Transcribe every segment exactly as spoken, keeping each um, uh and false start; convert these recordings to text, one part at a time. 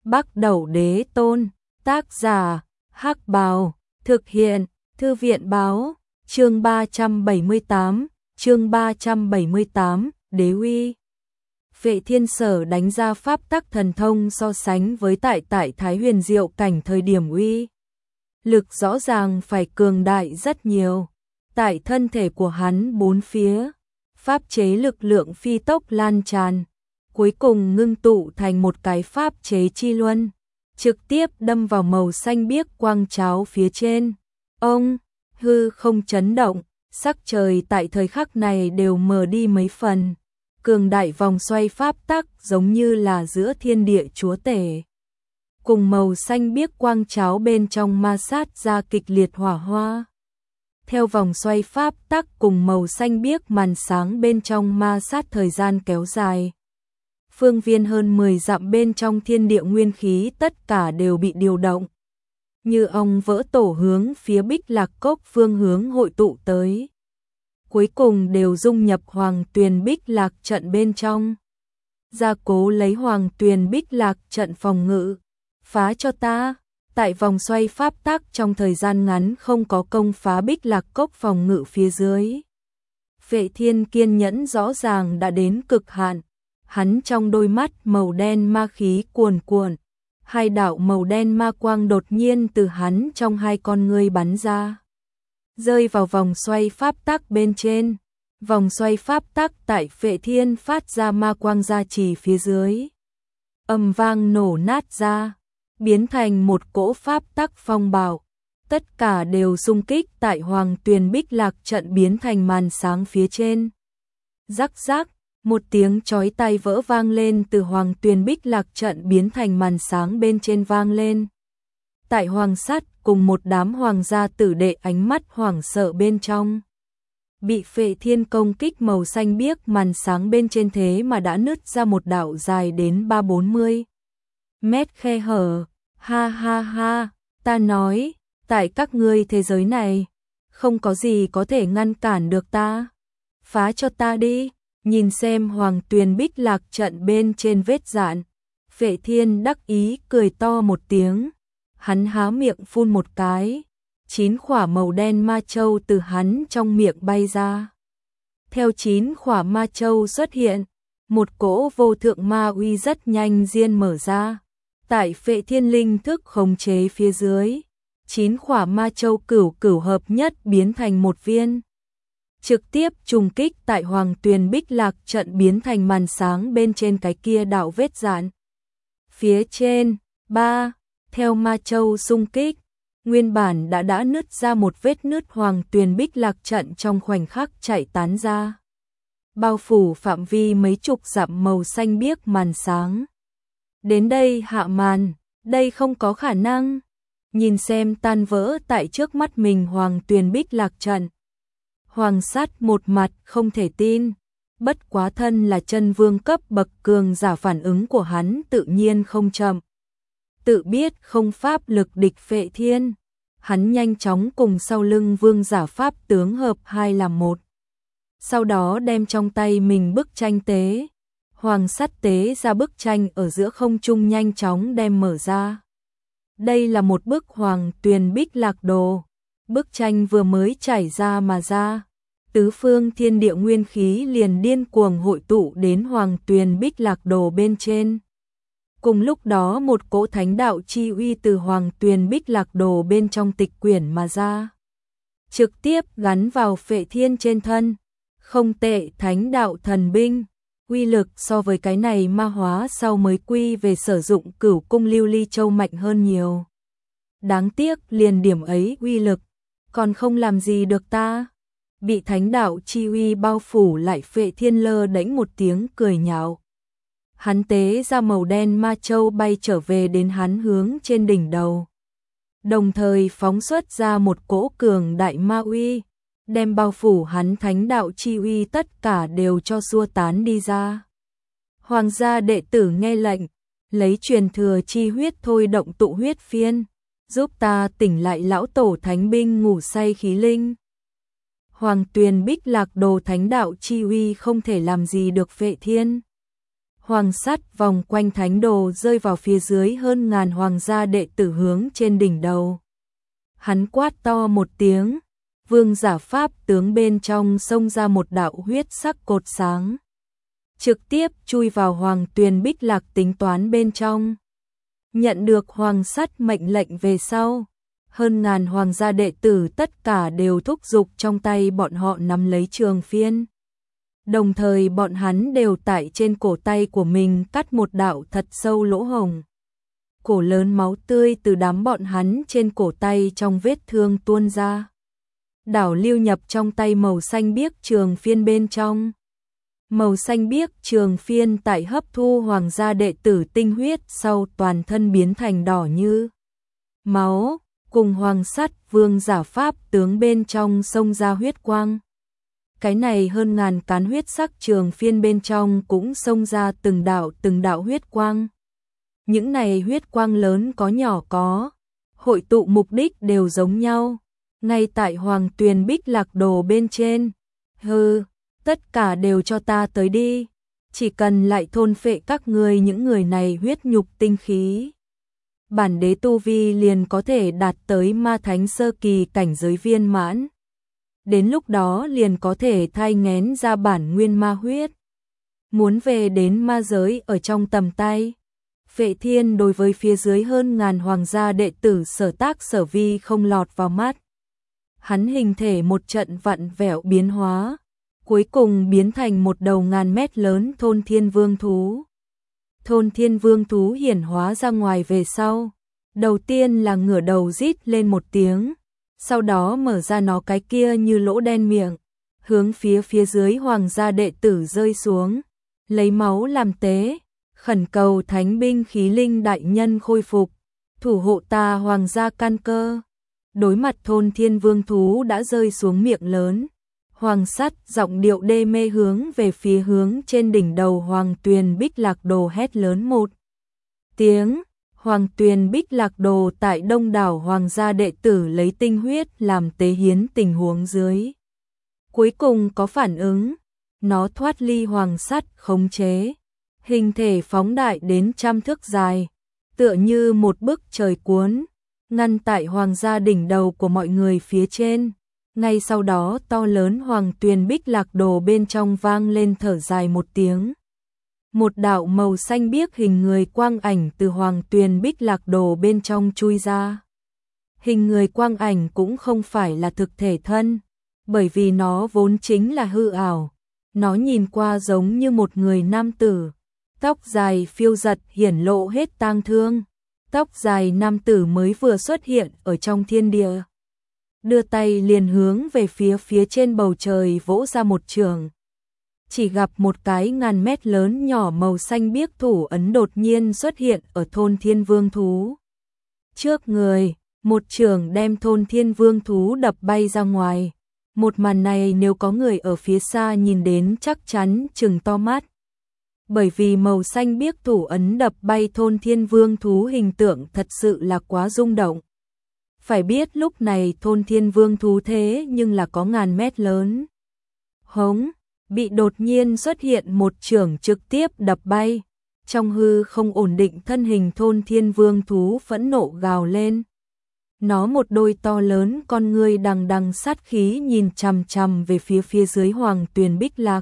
Bắc Đẩu Đế Tôn, tác giả, Hắc Bào, thực hiện, Thư viện báo, chương ba trăm bảy mươi tám, chương ba trăm bảy mươi tám, Đế uy. Vệ Thiên Sở đánh ra pháp tắc thần thông so sánh với tại tại Thái Huyền Diệu cảnh thời điểm uy. Lực rõ ràng phải cường đại rất nhiều. Tại thân thể của hắn bốn phía, pháp chế lực lượng phi tốc lan tràn, cuối cùng ngưng tụ thành một cái pháp chế chi luân, trực tiếp đâm vào màu xanh biếc quang cháo phía trên. Ông, hư không chấn động, sắc trời tại thời khắc này đều mờ đi mấy phần. Cường đại vòng xoay pháp tắc giống như là giữa thiên địa chúa tể. Cùng màu xanh biếc quang cháo bên trong ma sát ra kịch liệt hỏa hoa. Theo vòng xoay pháp tắc cùng màu xanh biếc màn sáng bên trong ma sát thời gian kéo dài. Phương viên hơn mười dặm bên trong thiên địa nguyên khí tất cả đều bị điều động. Như ong vỡ tổ hướng phía Bích Lạc Cốc phương hướng hội tụ tới. Cuối cùng đều dung nhập Hoàng Tuyền Bích Lạc trận bên trong. Gia cố lấy Hoàng Tuyền Bích Lạc trận phòng ngự. Phá cho ta. Tại vòng xoay pháp tắc trong thời gian ngắn không có công phá Bích Lạc Cốc phòng ngự phía dưới. Vệ Thiên kiên nhẫn rõ ràng đã đến cực hạn. Hắn trong đôi mắt màu đen ma khí cuồn cuộn. Hai đạo màu đen ma quang đột nhiên từ hắn trong hai con ngươi bắn ra. Rơi vào vòng xoay pháp tắc bên trên. Vòng xoay pháp tắc tại Vệ Thiên phát ra ma quang gia trì phía dưới. Ầm vang nổ nát ra. Biến thành một cỗ pháp tắc phong bạo. Tất cả đều xung kích tại Hoàng Tuyền Bích Lạc trận biến thành màn sáng phía trên. Rắc rắc, một tiếng chói tai vỡ vang lên từ Hoàng Tuyền Bích Lạc trận biến thành màn sáng bên trên vang lên. Tại Hoàng Sắt cùng một đám hoàng gia tử đệ ánh mắt hoảng sợ bên trong. Bị Vệ Thiên công kích màu xanh biếc màn sáng bên trên thế mà đã nứt ra một đạo dài đến ba bốn mươi mét khe hở. Ha ha ha, ta nói, tại các ngươi thế giới này, không có gì có thể ngăn cản được ta. Phá cho ta đi, nhìn xem Hoàng Tuyền Bích Lạc trận bên trên vết dạn. Vệ Thiên đắc ý cười to một tiếng. Hắn há miệng phun một cái. Chín khỏa màu đen ma châu từ hắn trong miệng bay ra. Theo chín khỏa ma châu xuất hiện, một cỗ vô thượng ma uy rất nhanh diên mở ra. Tại Vệ Thiên linh thức khống chế phía dưới, chín khỏa ma châu cửu cửu hợp nhất biến thành một viên. Trực tiếp trùng kích tại Hoàng Tuyền Bích Lạc trận biến thành màn sáng bên trên cái kia đạo vết dạn. Phía trên, ba, theo ma châu xung kích, nguyên bản đã đã nứt ra một vết nứt Hoàng Tuyền Bích Lạc trận trong khoảnh khắc chạy tán ra. Bao phủ phạm vi mấy chục dặm màu xanh biếc màn sáng. Đến đây hạ màn, đây không có khả năng. Nhìn xem tan vỡ tại trước mắt mình Hoàng Tuyền Bích Lạc trận. Hoàng Sắt một mặt không thể tin. Bất quá thân là chân vương cấp bậc cường giả, phản ứng của hắn tự nhiên không chậm. Tự biết không pháp lực địch Vệ Thiên. Hắn nhanh chóng cùng sau lưng vương giả pháp tướng hợp hai làm một. Sau đó đem trong tay mình bức tranh tế. Hoàng Sắt tế ra bức tranh ở giữa không trung nhanh chóng đem mở ra. Đây là một bức Hoàng Tuyền Bích Lạc đồ. Bức tranh vừa mới trải ra mà ra. Tứ phương thiên địa nguyên khí liền điên cuồng hội tụ đến Hoàng Tuyền Bích Lạc đồ bên trên. Cùng lúc đó một cỗ thánh đạo chi uy từ Hoàng Tuyền Bích Lạc đồ bên trong tịch quyển mà ra. Trực tiếp gắn vào Vệ Thiên trên thân. Không tệ, thánh đạo thần binh. Uy lực so với cái này ma hóa sau mới quy về sử dụng Cửu Cung Lưu Ly Châu mạnh hơn nhiều. Đáng tiếc liền điểm ấy uy lực, còn không làm gì được ta. Bị thánh đạo chi uy bao phủ lại, Vệ Thiên lơ đễnh một tiếng cười nhạo. Hắn tế ra màu đen ma châu bay trở về đến hắn hướng trên đỉnh đầu. Đồng thời phóng xuất ra một cỗ cường đại ma uy. Đem bao phủ hắn thánh đạo chi uy tất cả đều cho xua tán đi ra. Hoàng gia đệ tử nghe lệnh, lấy truyền thừa chi huyết thôi động tụ huyết phiên, giúp ta tỉnh lại lão tổ thánh binh ngủ say khí linh. Hoàng Tuyền Bích Lạc đồ thánh đạo chi uy không thể làm gì được Vệ Thiên. Hoàng sắt vòng quanh thánh đồ rơi vào phía dưới hơn ngàn hoàng gia đệ tử hướng trên đỉnh đầu. Hắn quát to một tiếng, vương giả pháp tướng bên trong xông ra một đạo huyết sắc cột sáng. Trực tiếp chui vào hoàng tuyền bích lạc tính toán bên trong. Nhận được hoàng sắt mệnh lệnh về sau, hơn ngàn hoàng gia đệ tử tất cả đều thúc giục trong tay bọn họ nắm lấy trường phiên. Đồng thời bọn hắn đều tại trên cổ tay của mình cắt một đạo thật sâu lỗ hổng. Cổ lớn máu tươi từ đám bọn hắn trên cổ tay trong vết thương tuôn ra. Đảo lưu nhập trong tay màu xanh biếc trường phiên bên trong. Màu xanh biếc trường phiên tại hấp thu hoàng gia đệ tử tinh huyết sau toàn thân biến thành đỏ như máu, cùng hoàng sắt vương giả pháp tướng bên trong xông ra huyết quang. Cái này hơn ngàn cán huyết sắc trường phiên bên trong cũng xông ra từng đạo từng đạo huyết quang. Những này huyết quang lớn có nhỏ có, hội tụ mục đích đều giống nhau, ngay tại hoàng tuyền bích lạc đồ bên trên. Hừ, tất cả đều cho ta tới đi, chỉ cần lại thôn phệ các ngươi những người này huyết nhục tinh khí. Bản đế tu vi liền có thể đạt tới ma thánh sơ kỳ cảnh giới viên mãn. Đến lúc đó liền có thể thai nghén ra bản nguyên ma huyết. Muốn về đến ma giới ở trong tầm tay. Vệ Thiên đối với phía dưới hơn ngàn hoàng gia đệ tử sở tác sở vi không lọt vào mắt. Hắn hình thể một trận vặn vẹo biến hóa, cuối cùng biến thành một đầu ngàn mét lớn thôn thiên vương thú. Thôn thiên vương thú hiển hóa ra ngoài về sau, đầu tiên là ngửa đầu rít lên một tiếng, sau đó mở ra nó cái kia như lỗ đen miệng, hướng phía phía dưới hoàng gia đệ tử rơi xuống, lấy máu làm tế, khẩn cầu thánh binh khí linh đại nhân khôi phục, thủ hộ ta hoàng gia căn cơ. Đối mặt thôn thiên vương thú đã rơi xuống miệng lớn, hoàng sắt giọng điệu đê mê hướng về phía hướng trên đỉnh đầu hoàng tuyền bích lạc đồ hét lớn một tiếng. Hoàng tuyền bích lạc đồ tại đông đảo hoàng gia đệ tử lấy tinh huyết làm tế hiến tình huống dưới. Cuối cùng có phản ứng, nó thoát ly hoàng sắt khống chế, hình thể phóng đại đến trăm thước dài, tựa như một bức trời cuốn, ngăn tại hoàng gia đỉnh đầu của mọi người phía trên. Ngay sau đó to lớn hoàng tuyền bích lạc đồ bên trong vang lên thở dài một tiếng. Một đạo màu xanh biếc hình người quang ảnh từ hoàng tuyền bích lạc đồ bên trong chui ra. Hình người quang ảnh cũng không phải là thực thể thân, bởi vì nó vốn chính là hư ảo. Nó nhìn qua giống như một người nam tử, tóc dài phiêu giật hiển lộ hết tang thương. Tóc dài nam tử mới vừa xuất hiện ở trong thiên địa. Đưa tay liền hướng về phía phía trên bầu trời vỗ ra một trường. Chỉ gặp một cái ngàn mét lớn nhỏ màu xanh biếc thủ ấn đột nhiên xuất hiện ở thôn thiên vương thú. Trước người, một trường đem thôn thiên vương thú đập bay ra ngoài. Một màn này nếu có người ở phía xa nhìn đến chắc chắn trừng to mắt. Bởi vì màu xanh biếc thủ ấn đập bay thôn thiên vương thú hình tượng thật sự là quá rung động. Phải biết lúc này thôn thiên vương thú thế nhưng là có ngàn mét lớn. Hống, bị đột nhiên xuất hiện một chưởng trực tiếp đập bay. Trong hư không ổn định thân hình thôn thiên vương thú phẫn nộ gào lên. Nó một đôi to lớn con ngươi đằng đằng sát khí nhìn chằm chằm về phía phía dưới hoàng tuyền bích lạc.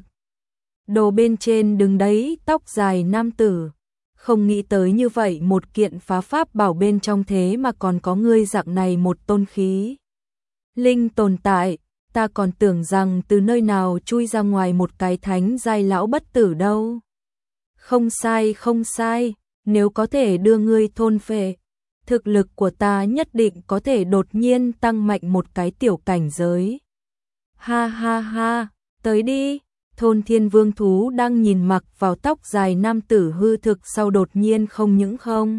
Đồ bên trên đứng đấy tóc dài nam tử. Không nghĩ tới như vậy một kiện phá pháp bảo bên trong thế mà còn có ngươi dạng này một tôn khí linh tồn tại, ta còn tưởng rằng từ nơi nào chui ra ngoài một cái thánh giai lão bất tử đâu. Không sai không sai, nếu có thể đưa ngươi thôn phệ, thực lực của ta nhất định có thể đột nhiên tăng mạnh một cái tiểu cảnh giới. Ha ha ha, tới đi. Thôn thiên vương thú đang nhìn mặc vào tóc dài nam tử hư thực sau đột nhiên không những không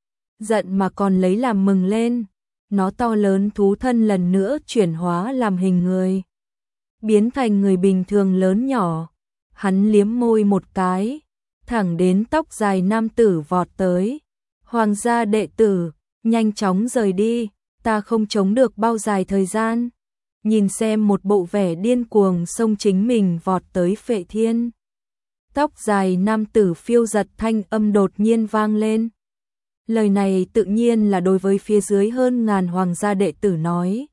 giận mà còn lấy làm mừng lên. Nó to lớn thú thân lần nữa chuyển hóa làm hình người, biến thành người bình thường lớn nhỏ. Hắn liếm môi một cái, thẳng đến tóc dài nam tử vọt tới. Hoàng gia đệ tử, nhanh chóng rời đi, ta không chống được bao dài thời gian. Nhìn xem một bộ vẻ điên cuồng xông chính mình vọt tới Phệ Thiên. Tóc dài nam tử phiêu giật thanh âm đột nhiên vang lên. Lời này tự nhiên là đối với phía dưới hơn ngàn hoàng gia đệ tử nói.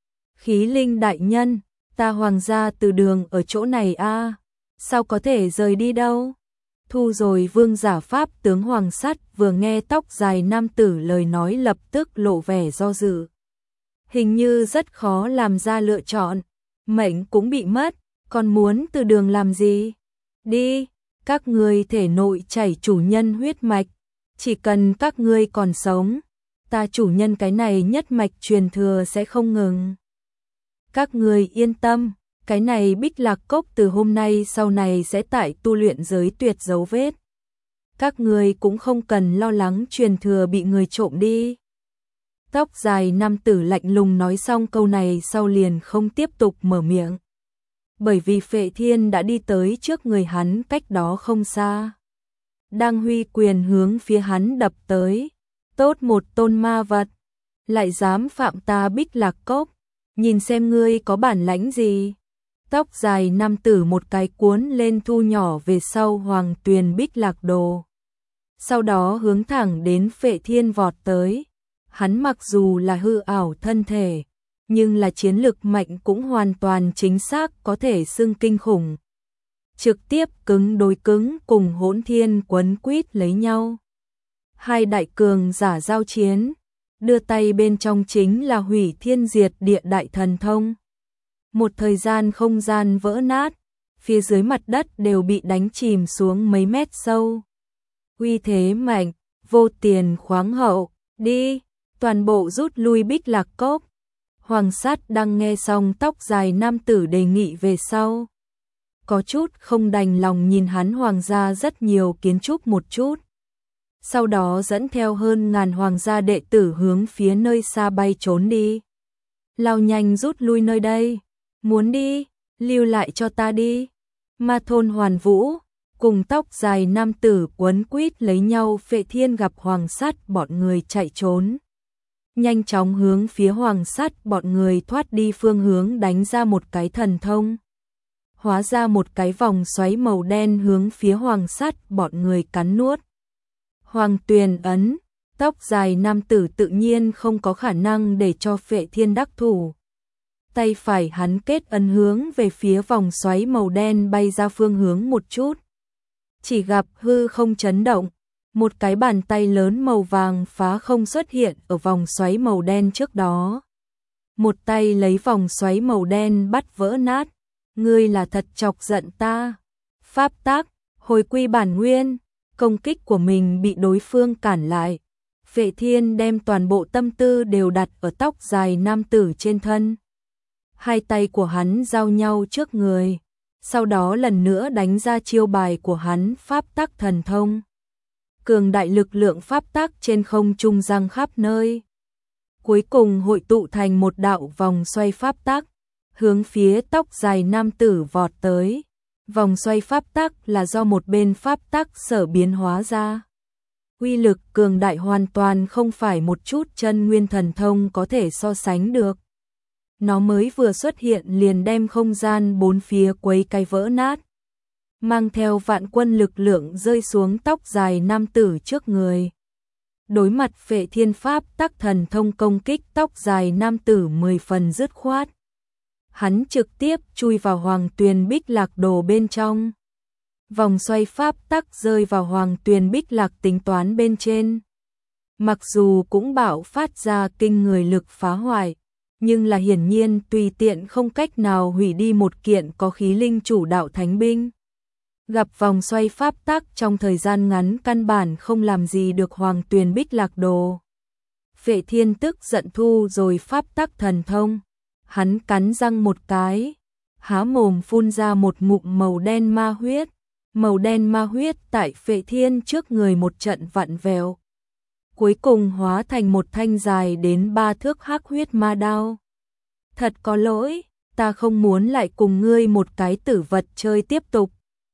Khí linh đại nhân, ta hoàng gia từ đường ở chỗ này a, à, sao có thể rời đi đâu? Thu rồi vương giả pháp tướng Hoàng Sắt vừa nghe tóc dài nam tử lời nói lập tức lộ vẻ do dự. Hình như rất khó làm ra lựa chọn, mệnh cũng bị mất, còn muốn từ đường làm gì? Đi, các ngươi thể nội chảy chủ nhân huyết mạch, chỉ cần các ngươi còn sống, ta chủ nhân cái này nhất mạch truyền thừa sẽ không ngừng. Các ngươi yên tâm, cái này Bích Lạc Cốc từ hôm nay sau này sẽ tại tu luyện giới tuyệt dấu vết. Các ngươi cũng không cần lo lắng truyền thừa bị người trộm đi. Tóc dài nam tử lạnh lùng nói xong câu này sau liền không tiếp tục mở miệng. Bởi vì Phệ Thiên đã đi tới trước người hắn cách đó không xa. Đang huy quyền hướng phía hắn đập tới. Tốt một tôn ma vật, lại dám phạm ta Bích Lạc Cốc, nhìn xem ngươi có bản lãnh gì. Tóc dài nam tử một cái cuốn lên thu nhỏ về sau Hoàng Tuyền Bích Lạc Đồ. Sau đó hướng thẳng đến Phệ Thiên vọt tới. Hắn mặc dù là hư ảo thân thể, nhưng là chiến lực mạnh cũng hoàn toàn chính xác có thể xưng kinh khủng. Trực tiếp cứng đối cứng cùng Hỗn Thiên quấn quýt lấy nhau. Hai đại cường giả giao chiến, đưa tay bên trong chính là hủy thiên diệt địa đại thần thông. Một thời gian không gian vỡ nát, phía dưới mặt đất đều bị đánh chìm xuống mấy mét sâu. Uy thế mạnh, vô tiền khoáng hậu, đi, toàn bộ rút lui Bích Lạc Cốc. Hoàng Sát đang nghe xong tóc dài nam tử đề nghị về sau. Có chút không đành lòng nhìn hắn hoàng gia rất nhiều kiến trúc một chút. Sau đó dẫn theo hơn ngàn hoàng gia đệ tử hướng phía nơi xa bay trốn đi. Lao nhanh rút lui nơi đây. Muốn đi, lưu lại cho ta đi. Ma thôn Hoàn Vũ, cùng tóc dài nam tử quấn quýt lấy nhau. Phệ Thiên gặp Hoàng Sát bọn người chạy trốn. Nhanh chóng hướng phía Hoàng Sát bọn người thoát đi phương hướng đánh ra một cái thần thông. Hóa ra một cái vòng xoáy màu đen hướng phía Hoàng Sát bọn người cắn nuốt. Hoàng Tuyền ấn, tóc dài nam tử tự nhiên không có khả năng để cho Phệ Thiên đắc thủ. Tay phải hắn kết ấn hướng về phía vòng xoáy màu đen bay ra phương hướng một chút. Chỉ gặp hư không chấn động, một cái bàn tay lớn màu vàng phá không xuất hiện ở vòng xoáy màu đen trước đó. Một tay lấy vòng xoáy màu đen bắt vỡ nát. Ngươi là thật chọc giận ta. Pháp tác, hồi quy bản nguyên, công kích của mình bị đối phương cản lại. Phệ Thiên đem toàn bộ tâm tư đều đặt ở tóc dài nam tử trên thân. Hai tay của hắn giao nhau trước người, sau đó lần nữa đánh ra chiêu bài của hắn pháp tắc thần thông. Cường đại lực lượng pháp tắc trên không trung giăng khắp nơi. Cuối cùng hội tụ thành một đạo vòng xoay pháp tắc, hướng phía tóc dài nam tử vọt tới. Vòng xoay pháp tắc là do một bên pháp tắc sở biến hóa ra. Uy lực cường đại hoàn toàn không phải một chút chân nguyên thần thông có thể so sánh được. Nó mới vừa xuất hiện liền đem không gian bốn phía quấy cái vỡ nát. Mang theo vạn quân lực lượng rơi xuống tóc dài nam tử trước người. Đối mặt Phệ Thiên pháp tắc thần thông công kích tóc dài nam tử mười phần dứt khoát. Hắn trực tiếp chui vào Hoàng Tuyền Bích Lạc Đồ bên trong. Vòng xoay pháp tắc rơi vào Hoàng Tuyền Bích Lạc tính toán bên trên. Mặc dù cũng bạo phát ra kinh người lực phá hoại, nhưng là hiển nhiên tùy tiện không cách nào hủy đi một kiện có khí linh chủ đạo thánh binh. Gặp vòng xoay pháp tắc trong thời gian ngắn căn bản không làm gì được Hoàng Tuyền Bích Lạc Đồ. Phệ Thiên tức giận thu rồi pháp tắc thần thông. Hắn cắn răng một cái, há mồm phun ra một ngụm màu đen ma huyết. Màu đen ma huyết tại Phệ Thiên trước người một trận vặn vẹo. Cuối cùng hóa thành một thanh dài đến ba thước hắc huyết ma đao. Thật có lỗi, ta không muốn lại cùng ngươi một cái tử vật chơi tiếp tục.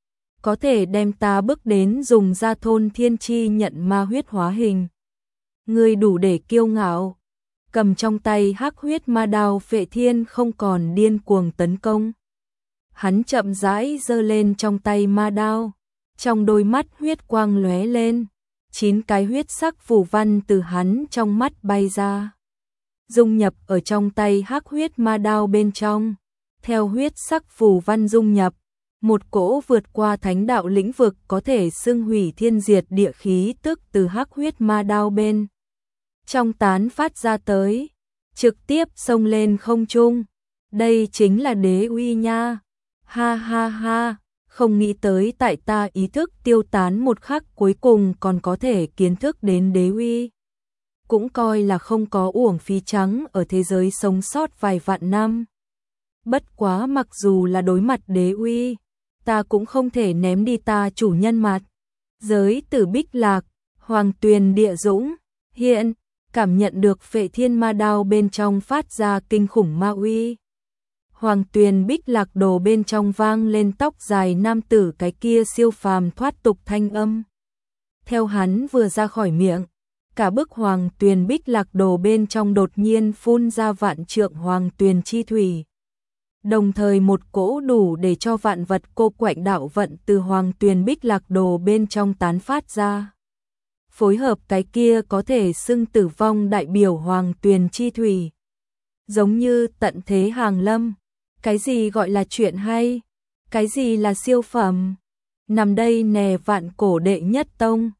Có thể đem ta bước đến dùng ra thôn thiên chi nhận ma huyết hóa hình. Ngươi đủ để kiêu ngạo. Cầm trong tay hắc huyết ma đao, Phệ Thiên không còn điên cuồng tấn công. Hắn chậm rãi giơ lên trong tay ma đao, Trong đôi mắt huyết quang lóe lên, chín cái huyết sắc phù văn từ hắn trong mắt bay ra, dung nhập ở trong tay hắc huyết ma đao bên trong. Theo huyết sắc phù văn dung nhập, một cỗ vượt qua thánh đạo lĩnh vực có thể xưng hủy thiên diệt địa khí tức từ hắc huyết ma đao bên trong tán phát ra tới, trực tiếp xông lên không trung. Đây chính là đế uy nha. Ha ha ha, không nghĩ tới tại ta ý thức tiêu tán một khắc cuối cùng còn có thể kiến thức đến đế uy. Cũng coi là không có uổng phí trắng ở thế giới sống sót vài vạn năm. Bất quá mặc dù là đối mặt đế uy, ta cũng không thể ném đi ta chủ nhân mặt. Giới tử Bích Lạc, Hoàng Tuyền Địa Dũng, hiện, cảm nhận được Phệ Thiên Ma Đao bên trong phát ra kinh khủng ma uy. Hoàng Tuyền Bích Lạc đồ bên trong vang lên tóc dài nam tử cái kia siêu phàm thoát tục thanh âm. Theo hắn vừa ra khỏi miệng, cả bức Hoàng Tuyền Bích Lạc đồ bên trong đột nhiên phun ra vạn trượng Hoàng Tuyền chi thủy. Đồng thời một cỗ đủ để cho vạn vật cô quạnh đạo vận từ Hoàng Tuyền Bích Lạc đồ bên trong tán phát ra. Phối hợp cái kia có thể xưng tử vong đại biểu Hoàng Tuyền chi thủy. Giống như tận thế hàng lâm. Cái gì gọi là chuyện hay? Cái gì là siêu phẩm? Nằm đây nè vạn cổ đệ nhất tông.